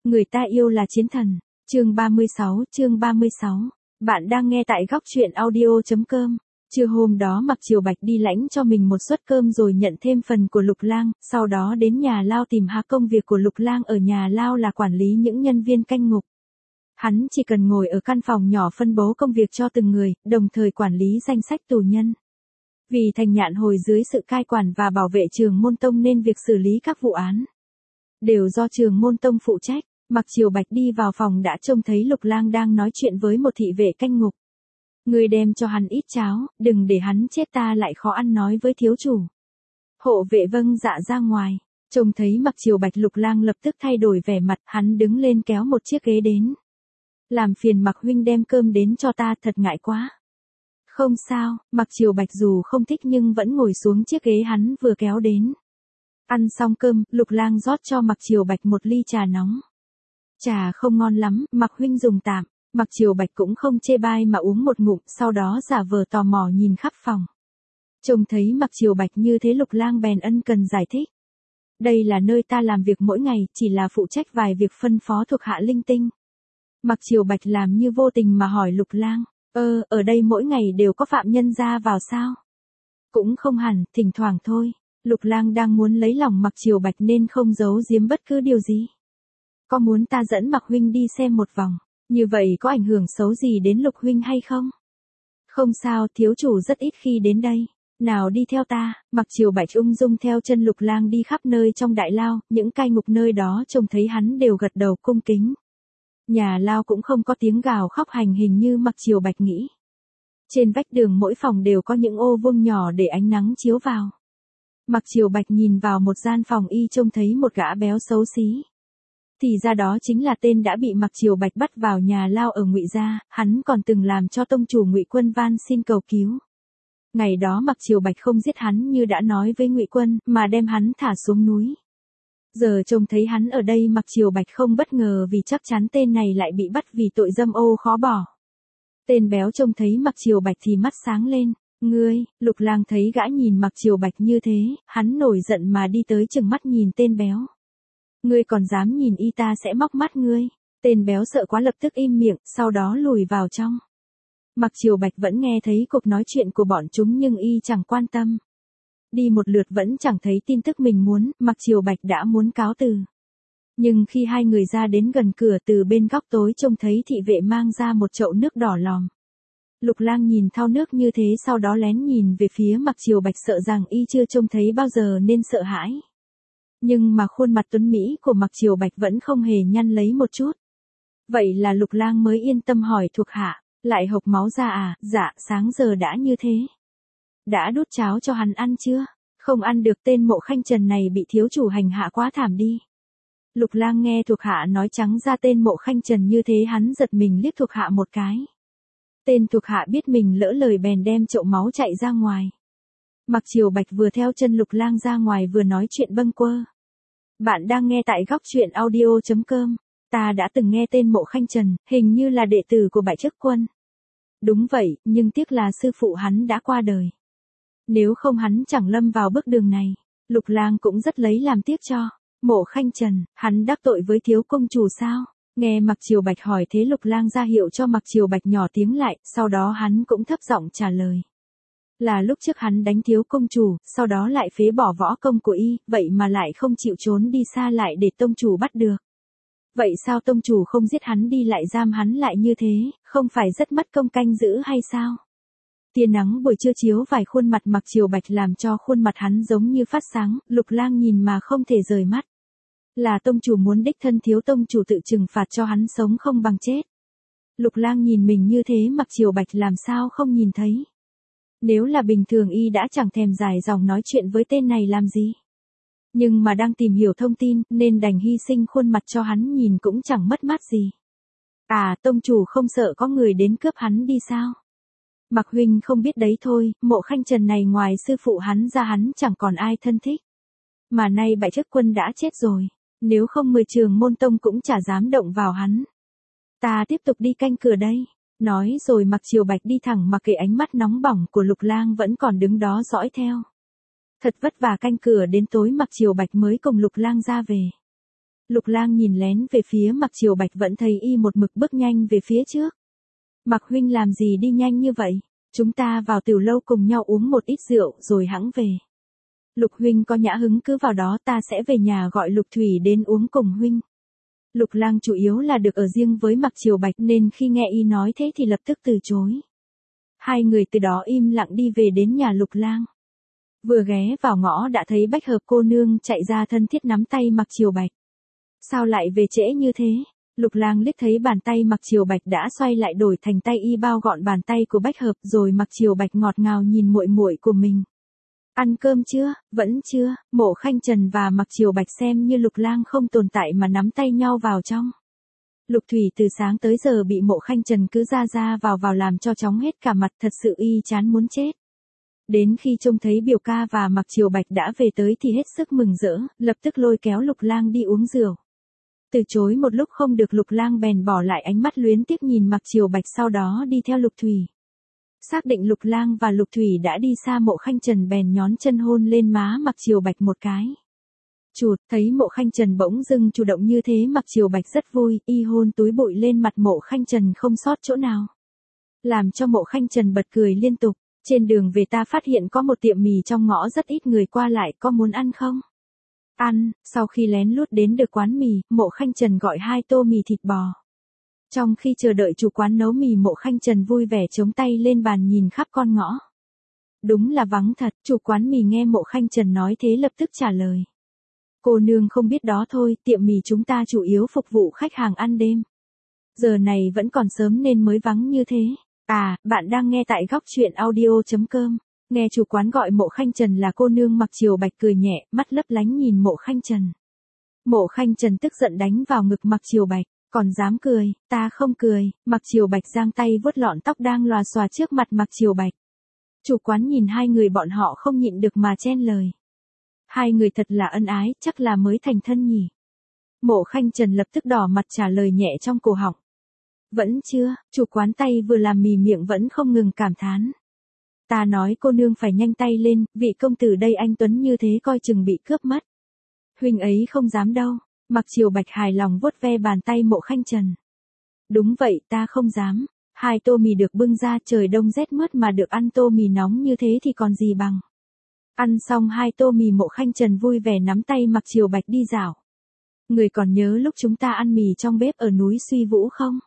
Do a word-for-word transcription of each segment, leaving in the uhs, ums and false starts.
Người ta yêu là chiến thần. Chương ba mươi sáu, chương ba mươi sáu. Bạn đang nghe tại góc truyện audio.com. Trưa hôm đó Mặc Triều Bạch đi lãnh cho mình một suất cơm rồi nhận thêm phần của Lục Lang, sau đó đến nhà lao tìm hạ. Công việc của Lục Lang ở nhà lao là quản lý những nhân viên canh ngục. Hắn chỉ cần ngồi ở căn phòng nhỏ phân bố công việc cho từng người, đồng thời quản lý danh sách tù nhân. Vì Thành Nhạn hồi dưới sự cai quản và bảo vệ Trường Môn Tông nên việc xử lý các vụ án đều do Trường Môn Tông phụ trách. Mặc Triều Bạch đi vào phòng đã trông thấy Lục Lang đang nói chuyện với một thị vệ canh ngục. Người đem cho hắn ít cháo, đừng để hắn chết, ta lại khó ăn nói với thiếu chủ. Hộ vệ vâng dạ ra ngoài. Trông thấy Mặc Triều Bạch, Lục Lang lập tức thay đổi vẻ mặt, hắn đứng lên kéo một chiếc ghế đến. Làm phiền Mặc huynh đem cơm đến cho ta, thật ngại quá. Không sao, Mặc Triều Bạch dù không thích nhưng vẫn ngồi xuống chiếc ghế hắn vừa kéo đến. Ăn xong cơm, Lục Lang rót cho Mặc Triều Bạch một ly trà nóng. Trà không ngon lắm, Mặc huynh dùng tạm. Mặc Triều Bạch cũng không chê bai mà uống một ngụm, sau đó giả vờ tò mò nhìn khắp phòng. Trông thấy Mặc Triều Bạch như thế, Lục Lang bèn ân cần giải thích. Đây là nơi ta làm việc mỗi ngày, chỉ là phụ trách vài việc phân phó thuộc hạ linh tinh. Mặc Triều Bạch làm như vô tình mà hỏi Lục Lang, ơ, ở đây mỗi ngày đều có phạm nhân ra vào sao? Cũng không hẳn, thỉnh thoảng thôi. Lục Lang đang muốn lấy lòng Mặc Triều Bạch nên không giấu giếm bất cứ điều gì. Có muốn ta dẫn Mặc huynh đi xem một vòng? Như vậy có ảnh hưởng xấu gì đến Lục huynh hay không? Không sao, thiếu chủ rất ít khi đến đây. Nào đi theo ta. Mặc Triều Bạch ung dung theo chân Lục Lang đi khắp nơi trong đại lao, những cai ngục nơi đó trông thấy hắn đều gật đầu cung kính. Nhà lao cũng không có tiếng gào khóc hành hình như Mặc Triều Bạch nghĩ. Trên vách đường mỗi phòng đều có những ô vuông nhỏ để ánh nắng chiếu vào. Mặc Triều Bạch nhìn vào một gian phòng y trông thấy một gã béo xấu xí. Thì ra đó chính là tên đã bị Mặc Triều Bạch bắt vào nhà lao ở Ngụy gia, hắn còn từng làm cho tông chủ Ngụy Quân van xin cầu cứu. Ngày đó Mặc Triều Bạch không giết hắn như đã nói với Ngụy Quân, mà đem hắn thả xuống núi. Giờ trông thấy hắn ở đây, Mặc Triều Bạch không bất ngờ vì chắc chắn tên này lại bị bắt vì tội dâm ô khó bỏ. Tên béo trông thấy Mặc Triều Bạch thì mắt sáng lên. Ngươi, Lục Lang thấy gã nhìn Mặc Triều Bạch như thế, hắn nổi giận mà đi tới chừng mắt nhìn tên béo. Ngươi còn dám nhìn y, ta sẽ móc mắt ngươi. Tên béo sợ quá lập tức im miệng, sau đó lùi vào trong. Mặc Triều Bạch vẫn nghe thấy cuộc nói chuyện của bọn chúng nhưng y chẳng quan tâm. Đi một lượt vẫn chẳng thấy tin tức mình muốn, Mặc Triều Bạch đã muốn cáo từ. Nhưng khi hai người ra đến gần cửa, từ bên góc tối trông thấy thị vệ mang ra một chậu nước đỏ lòm. Lục Lang nhìn thao nước như thế, sau đó lén nhìn về phía Mặc Triều Bạch, sợ rằng y chưa trông thấy bao giờ nên sợ hãi. Nhưng mà khuôn mặt tuấn mỹ của Mặc Triều Bạch vẫn không hề nhăn lấy một chút. Vậy là Lục Lang mới yên tâm hỏi thuộc hạ, lại hộc máu ra à? Dạ, sáng giờ đã như thế. Đã đút cháo cho hắn ăn chưa? Không ăn được, tên Mộ Khanh Trần này bị thiếu chủ hành hạ quá thảm đi. Lục Lang nghe thuộc hạ nói trắng ra tên Mộ Khanh Trần như thế, hắn giật mình liếc thuộc hạ một cái. Tên thuộc hạ biết mình lỡ lời bèn đem chậu máu chạy ra ngoài. Mặc Triều Bạch vừa theo chân Lục Lang ra ngoài vừa nói chuyện bâng quơ. Bạn đang nghe tại góc truyện audio.com. Ta đã từng nghe tên Mộ Khanh Trần, hình như là đệ tử của Bại Chức Quân. Đúng vậy, nhưng tiếc là sư phụ hắn đã qua đời. Nếu không hắn chẳng lâm vào bước đường này. Lục Lang cũng rất lấy làm tiếc cho Mộ Khanh Trần, hắn đắc tội với thiếu công chủ sao? Nghe Mặc Triều Bạch hỏi thế, Lục Lang ra hiệu cho Mặc Triều Bạch nhỏ tiếng lại, sau đó hắn cũng thấp giọng trả lời. Là lúc trước hắn đánh thiếu công chủ, sau đó lại phế bỏ võ công của y, vậy mà lại không chịu trốn đi xa lại để tông chủ bắt được. Vậy sao tông chủ không giết hắn đi lại giam hắn lại như thế, không phải rất mất công canh giữ hay sao? Tia nắng buổi trưa chiếu vài khuôn mặt Mặc Triều Bạch làm cho khuôn mặt hắn giống như phát sáng, Lục Lang nhìn mà không thể rời mắt. Là tông chủ muốn đích thân thiếu tông chủ tự trừng phạt cho hắn sống không bằng chết. Lục Lang nhìn mình như thế, Mặc Triều Bạch làm sao không nhìn thấy. Nếu là bình thường y đã chẳng thèm dài dòng nói chuyện với tên này làm gì. Nhưng mà đang tìm hiểu thông tin, nên đành hy sinh khuôn mặt cho hắn nhìn cũng chẳng mất mát gì. À, tông chủ không sợ có người đến cướp hắn đi sao? Mặc huynh không biết đấy thôi, Mộ Khanh Trần này ngoài sư phụ hắn ra hắn chẳng còn ai thân thích. Mà nay Bại Chức Quân đã chết rồi, nếu không mười Trường Môn Tông cũng chả dám động vào hắn. Ta tiếp tục đi canh cửa đây. Nói rồi Mặc Triều Bạch đi thẳng, mặc kệ ánh mắt nóng bỏng của Lục Lang vẫn còn đứng đó dõi theo. Thật vất vả canh cửa đến tối, Mặc Triều Bạch mới cùng Lục Lang ra về. Lục Lang nhìn lén về phía Mặc Triều Bạch vẫn thấy y một mực bước nhanh về phía trước. Mặc huynh làm gì đi nhanh như vậy? Chúng ta vào tiểu lâu cùng nhau uống một ít rượu rồi hẵng về. Lục huynh có nhã hứng cứ vào đó, ta sẽ về nhà gọi Lục Thủy đến uống cùng huynh. Lục Lang chủ yếu là được ở riêng với Mặc Triều Bạch nên khi nghe y nói thế thì lập tức từ chối. Hai người từ đó im lặng đi về đến nhà Lục Lang. Vừa ghé vào ngõ đã thấy Bách Hợp cô nương chạy ra thân thiết nắm tay Mặc Triều Bạch. Sao lại về trễ như thế? Lục Lang liếc thấy bàn tay Mặc Triều Bạch đã xoay lại đổi thành tay y bao gọn bàn tay của Bách Hợp, rồi Mặc Triều Bạch ngọt ngào nhìn muội muội của mình. Ăn cơm chưa? Vẫn chưa. Mộ Khanh Trần và Mặc Triều Bạch xem như Lục Lang không tồn tại mà nắm tay nhau vào trong. Lục Thủy từ sáng tới giờ bị Mộ Khanh Trần cứ ra ra vào vào làm cho chóng hết cả mặt, thật sự y chán muốn chết. Đến khi trông thấy biểu ca và Mặc Triều Bạch đã về tới thì hết sức mừng rỡ, lập tức lôi kéo Lục Lang đi uống rượu. Từ chối một lúc không được, Lục Lang bèn bỏ lại ánh mắt luyến tiếc nhìn Mặc Triều Bạch, sau đó đi theo Lục Thủy. Xác định Lục Lang và Lục Thủy đã đi xa, Mộ Khanh Trần bèn nhón chân hôn lên má Mặc Triều Bạch một cái. Chụt, thấy Mộ Khanh Trần bỗng dưng chủ động như thế, Mặc Triều Bạch rất vui, y hôn túi bụi lên mặt Mộ Khanh Trần không sót chỗ nào. Làm cho Mộ Khanh Trần bật cười liên tục. Trên đường về ta phát hiện có một tiệm mì trong ngõ rất ít người qua lại, có muốn ăn không? Ăn. Sau khi lén lút đến được quán mì, Mộ Khanh Trần gọi hai tô mì thịt bò. Trong khi chờ đợi chủ quán nấu mì, Mộ Khanh Trần vui vẻ chống tay lên bàn nhìn khắp con ngõ. Đúng là vắng thật. Chủ quán mì nghe Mộ Khanh Trần nói thế lập tức trả lời. Cô nương không biết đó thôi, tiệm mì chúng ta chủ yếu phục vụ khách hàng ăn đêm. Giờ này vẫn còn sớm nên mới vắng như thế. À, bạn đang nghe tại góc truyện audio chấm com. Nghe chủ quán gọi Mộ Khanh Trần là cô nương, Mặc Triều Bạch cười nhẹ, mắt lấp lánh nhìn Mộ Khanh Trần. Mộ Khanh Trần tức giận đánh vào ngực Mặc Triều Bạch, còn dám cười, ta không cười. Mặc Triều Bạch giang tay vuốt lọn tóc đang lòa xòa trước mặt Mặc Triều Bạch. Chủ quán nhìn hai người bọn họ không nhịn được mà chen lời. Hai người thật là ân ái, chắc là mới thành thân nhỉ. Mộ Khanh Trần lập tức đỏ mặt trả lời nhẹ trong cổ họng. Vẫn chưa. Chủ quán tay vừa làm mì miệng vẫn không ngừng cảm thán. Ta nói cô nương phải nhanh tay lên, vị công tử đây anh tuấn như thế coi chừng bị cướp mất. Huynh ấy không dám đâu. Mặc Triều Bạch hài lòng vuốt ve bàn tay Mộ Khanh Trần. Đúng vậy, ta không dám. Hai tô mì được bưng ra, trời đông rét mướt mà được ăn tô mì nóng như thế thì còn gì bằng. Ăn xong hai tô mì, Mộ Khanh Trần vui vẻ nắm tay Mặc Triều Bạch đi dạo. Người còn nhớ lúc chúng ta ăn mì trong bếp ở núi Suy Vũ không?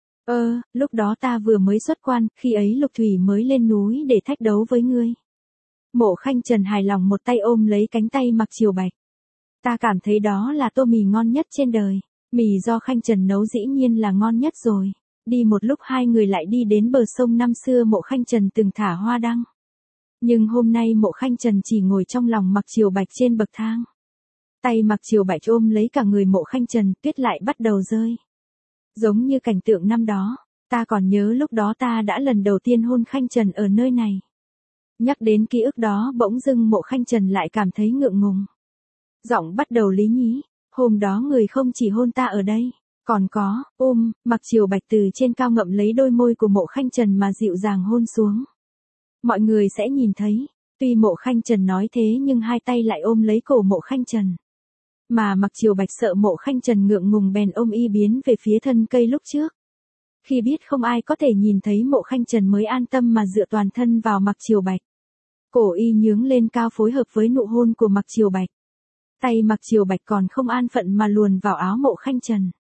Ơ, ờ, lúc đó ta vừa mới xuất quan, khi ấy Lục Thủy mới lên núi để thách đấu với ngươi. Mộ Khanh Trần hài lòng một tay ôm lấy cánh tay Mặc Triều Bạch. Ta cảm thấy đó là tô mì ngon nhất trên đời. Mì do Khanh Trần nấu dĩ nhiên là ngon nhất rồi. Đi một lúc hai người lại đi đến bờ sông năm xưa Mộ Khanh Trần từng thả hoa đăng. Nhưng hôm nay Mộ Khanh Trần chỉ ngồi trong lòng Mặc Triều Bạch trên bậc thang. Tay Mặc Triều Bạch ôm lấy cả người Mộ Khanh Trần, tuyết lại bắt đầu rơi. Giống như cảnh tượng năm đó, ta còn nhớ lúc đó ta đã lần đầu tiên hôn Khanh Trần ở nơi này. Nhắc đến ký ức đó bỗng dưng Mộ Khanh Trần lại cảm thấy ngượng ngùng. Giọng bắt đầu lý nhí, hôm đó người không chỉ hôn ta ở đây, còn có, ôm. Mặc Triều Bạch từ trên cao ngậm lấy đôi môi của Mộ Khanh Trần mà dịu dàng hôn xuống. Mọi người sẽ nhìn thấy, tuy Mộ Khanh Trần nói thế nhưng hai tay lại ôm lấy cổ Mộ Khanh Trần. Mà Mặc Triều Bạch sợ Mộ Khanh Trần ngượng ngùng bèn ôm y biến về phía thân cây lúc trước. Khi biết không ai có thể nhìn thấy Mộ Khanh Trần mới an tâm mà dựa toàn thân vào Mặc Triều Bạch. Cổ y nhướng lên cao phối hợp với nụ hôn của Mặc Triều Bạch. Tay Mặc Triều Bạch còn không an phận mà luồn vào áo Mộ Khanh Trần.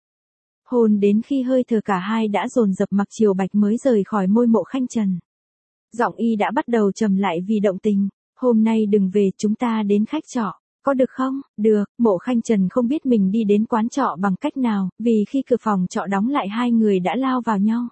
Hôn đến khi hơi thở cả hai đã dồn dập, Mặc Triều Bạch mới rời khỏi môi Mộ Khanh Trần. Giọng y đã bắt đầu trầm lại vì động tình. Hôm nay đừng về, chúng ta đến khách trọ. Có được không? Được. Mộ Khanh Trần không biết mình đi đến quán trọ bằng cách nào, vì khi cửa phòng trọ đóng lại hai người đã lao vào nhau.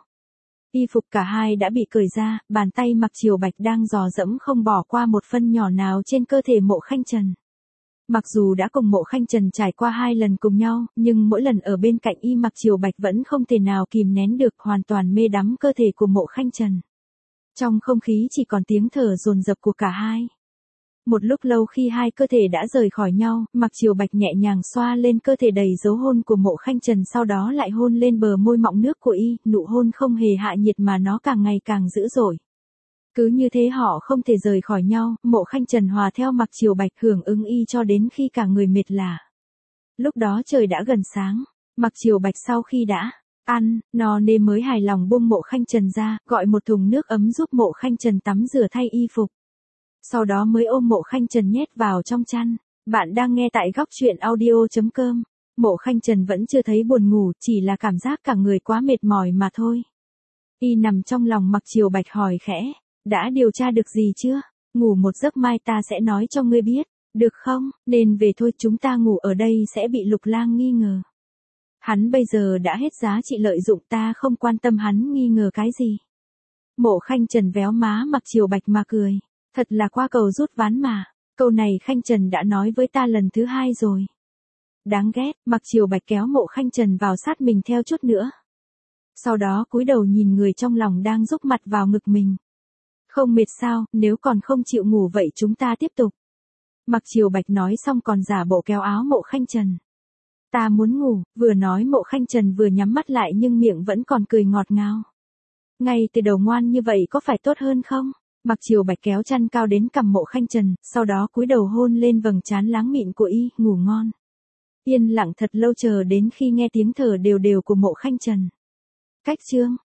Y phục cả hai đã bị cởi ra, bàn tay Mặc Triều Bạch đang dò dẫm không bỏ qua một phân nhỏ nào trên cơ thể Mộ Khanh Trần. Mặc dù đã cùng Mộ Khanh Trần trải qua hai lần cùng nhau, nhưng mỗi lần ở bên cạnh y Mặc Triều Bạch vẫn không thể nào kìm nén được, hoàn toàn mê đắm cơ thể của Mộ Khanh Trần. Trong không khí chỉ còn tiếng thở dồn dập của cả hai. Một lúc lâu khi hai cơ thể đã rời khỏi nhau, Mặc Triều Bạch nhẹ nhàng xoa lên cơ thể đầy dấu hôn của Mộ Khanh Trần, sau đó lại hôn lên bờ môi mọng nước của y, nụ hôn không hề hạ nhiệt mà nó càng ngày càng dữ dội. Cứ như thế họ không thể rời khỏi nhau, Mộ Khanh Trần hòa theo Mặc Triều Bạch hưởng ứng y cho đến khi cả người mệt lả. Lúc đó trời đã gần sáng, Mặc Triều Bạch sau khi đã ăn, no nê mới hài lòng buông Mộ Khanh Trần ra, gọi một thùng nước ấm giúp Mộ Khanh Trần tắm rửa thay y phục. Sau đó mới ôm Mộ Khanh Trần nhét vào trong chăn. Bạn đang nghe tại góc truyện audio.com. Mộ Khanh Trần vẫn chưa thấy buồn ngủ, chỉ là cảm giác cả người quá mệt mỏi mà thôi. Y nằm trong lòng Mặc Triều Bạch hỏi khẽ, đã điều tra được gì chưa? Ngủ một giấc mai ta sẽ nói cho ngươi biết, được không? Nên về thôi, chúng ta ngủ ở đây sẽ bị Lục Lang nghi ngờ. Hắn bây giờ đã hết giá trị lợi dụng, ta không quan tâm hắn nghi ngờ cái gì. Mộ Khanh Trần véo má Mặc Triều Bạch mà cười, thật là qua cầu rút ván mà, câu này Khanh Trần đã nói với ta lần thứ hai rồi. Đáng ghét, Mặc Triều Bạch kéo Mộ Khanh Trần vào sát mình theo chút nữa. Sau đó cúi đầu nhìn người trong lòng đang rúc mặt vào ngực mình. Không mệt sao, nếu còn không chịu ngủ vậy chúng ta tiếp tục. Mặc Triều Bạch nói xong còn giả bộ kéo áo Mộ Khanh Trần. Ta muốn ngủ, vừa nói Mộ Khanh Trần vừa nhắm mắt lại nhưng miệng vẫn còn cười ngọt ngào. Ngay từ đầu ngoan như vậy có phải tốt hơn không? Mặc Triều Bạch kéo chăn cao đến cằm Mộ Khanh Trần, sau đó cúi đầu hôn lên vầng trán láng mịn của y, ngủ ngon. Yên lặng thật lâu chờ đến khi nghe tiếng thở đều đều của Mộ Khanh Trần. Cách chương